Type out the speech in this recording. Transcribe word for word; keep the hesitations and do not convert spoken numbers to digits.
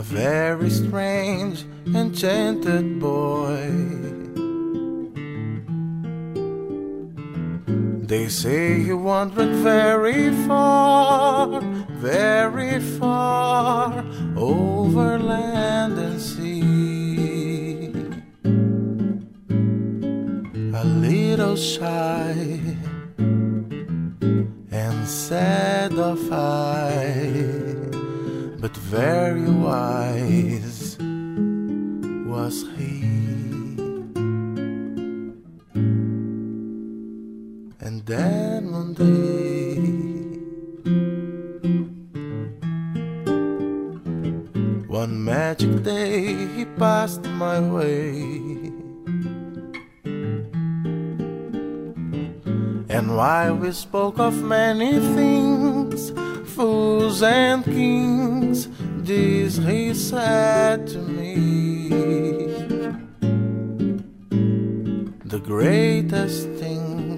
very strange, enchanted boy. They say he wandered very far, very far, over land and sea. A little shy and sad of eye, but very wise was he. And then one day, one magic day, he passed my way. And while we spoke of many things, fools and kings, this he said to me: the greatest thing